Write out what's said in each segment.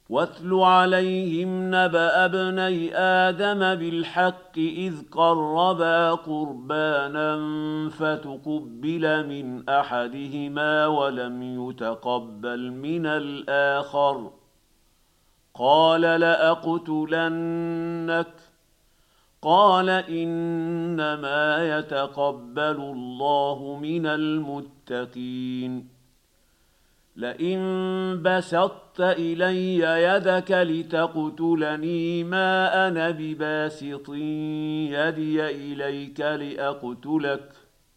واتل عليهم نبأ ابني آدم بالحق إذ قربا قربانا فتقبل من أحدهما ولم يتقبل من الآخر قال لأقتلنك قال إنما يتقبل الله من المتقين لئن بسطت إلي يدك لتقتلني ما أنا بباسط يدي إليك لأقتلك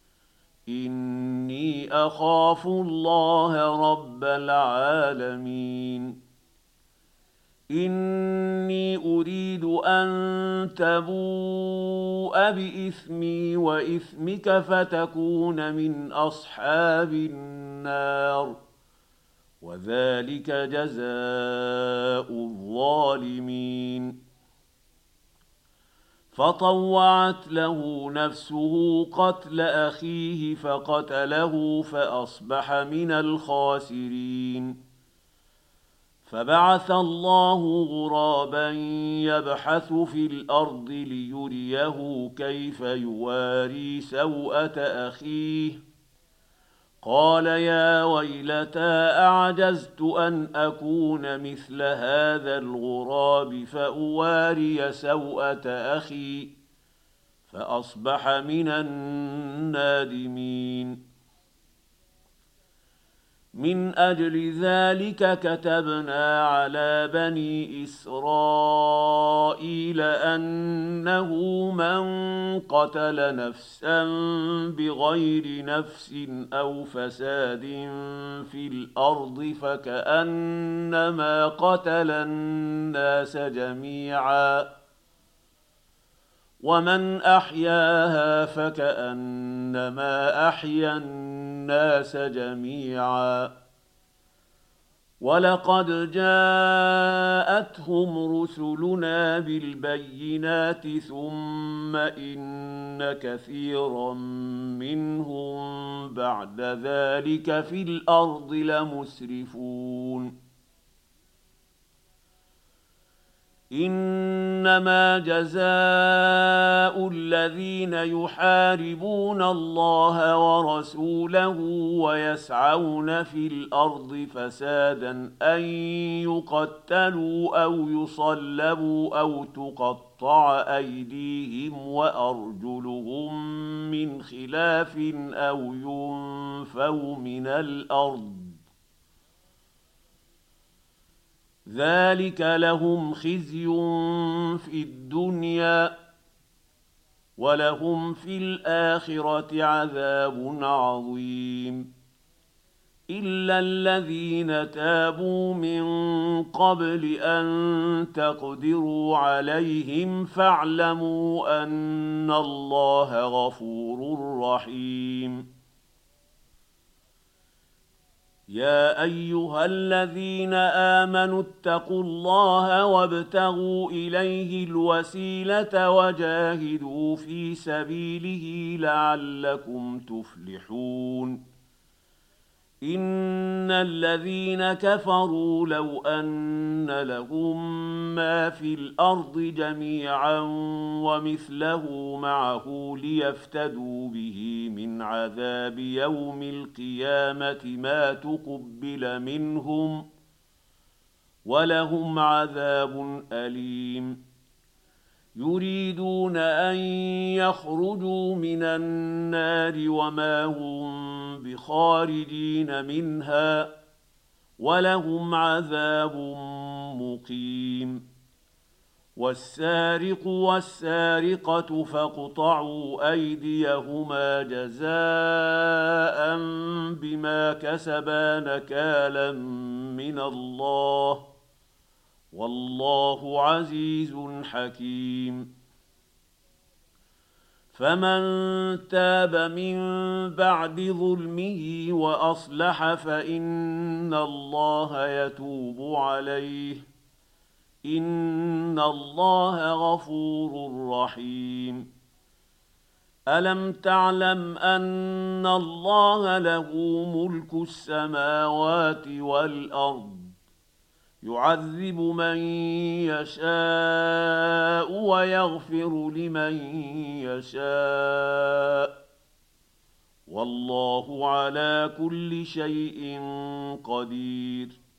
إني أخاف الله رب العالمين إني أريد أن تبوء بإثمي وإثمك فتكون من أصحاب النار وذلك جزاء الظالمين فطوعت له نفسه قتل أخيه فقتله فأصبح من الخاسرين فبعث الله غرابا يبحث في الأرض ليريه كيف يواري سوءة أخيه قال يا ويلتى أعجزت أن أكون مثل هذا الغراب فأواري سوءة أخي فأصبح من النادمين من أجل ذلك كتبنا على بني إسرائيل أنه من قتل نفسا بغير نفس أو فساد في الأرض فكأنما قتل الناس جميعا ومن أحياها فكأنما أحيا الناس جميعا ولقد جاءتهم رسلنا بالبينات ثم إن كثيرا منهم بعد ذلك في الأرض لمسرفون إنما جزاء الذين يحاربون الله ورسوله ويسعون في الأرض فسادا أن يقتلوا أو يصلبوا أو تقطع أيديهم وأرجلهم من خلاف أو ينفوا من الأرض ذلك لهم خزي في الدنيا ولهم في الآخرة عذاب عظيم إلا الذين تابوا من قبل أن تقدروا عليهم فاعلموا أن الله غفور رحيم يا أيها الذين آمنوا اتقوا الله وابتغوا إليه الوسيلة وجاهدوا في سبيله لعلكم تفلحون إن الذين كفروا لو أن لهم ما في الأرض جميعا ومثله معه ليفتدوا به من عذاب يوم القيامة ما تقبل منهم ولهم عذاب أليم يريدون أن يخرجوا من النار وما هم بخارجين منها ولهم عذاب مقيم والسارق والسارقة فاقطعوا أيديهما جزاء بما كسبا نكالا من الله والله عزيز حكيم فمن تاب من بعد ظلمه وأصلح فإن الله يتوب عليه إن الله غفور رحيم ألم تعلم أن الله له ملك السماوات والأرض يعذب من يشاء ويغفر لمن يشاء والله على كل شيء قدير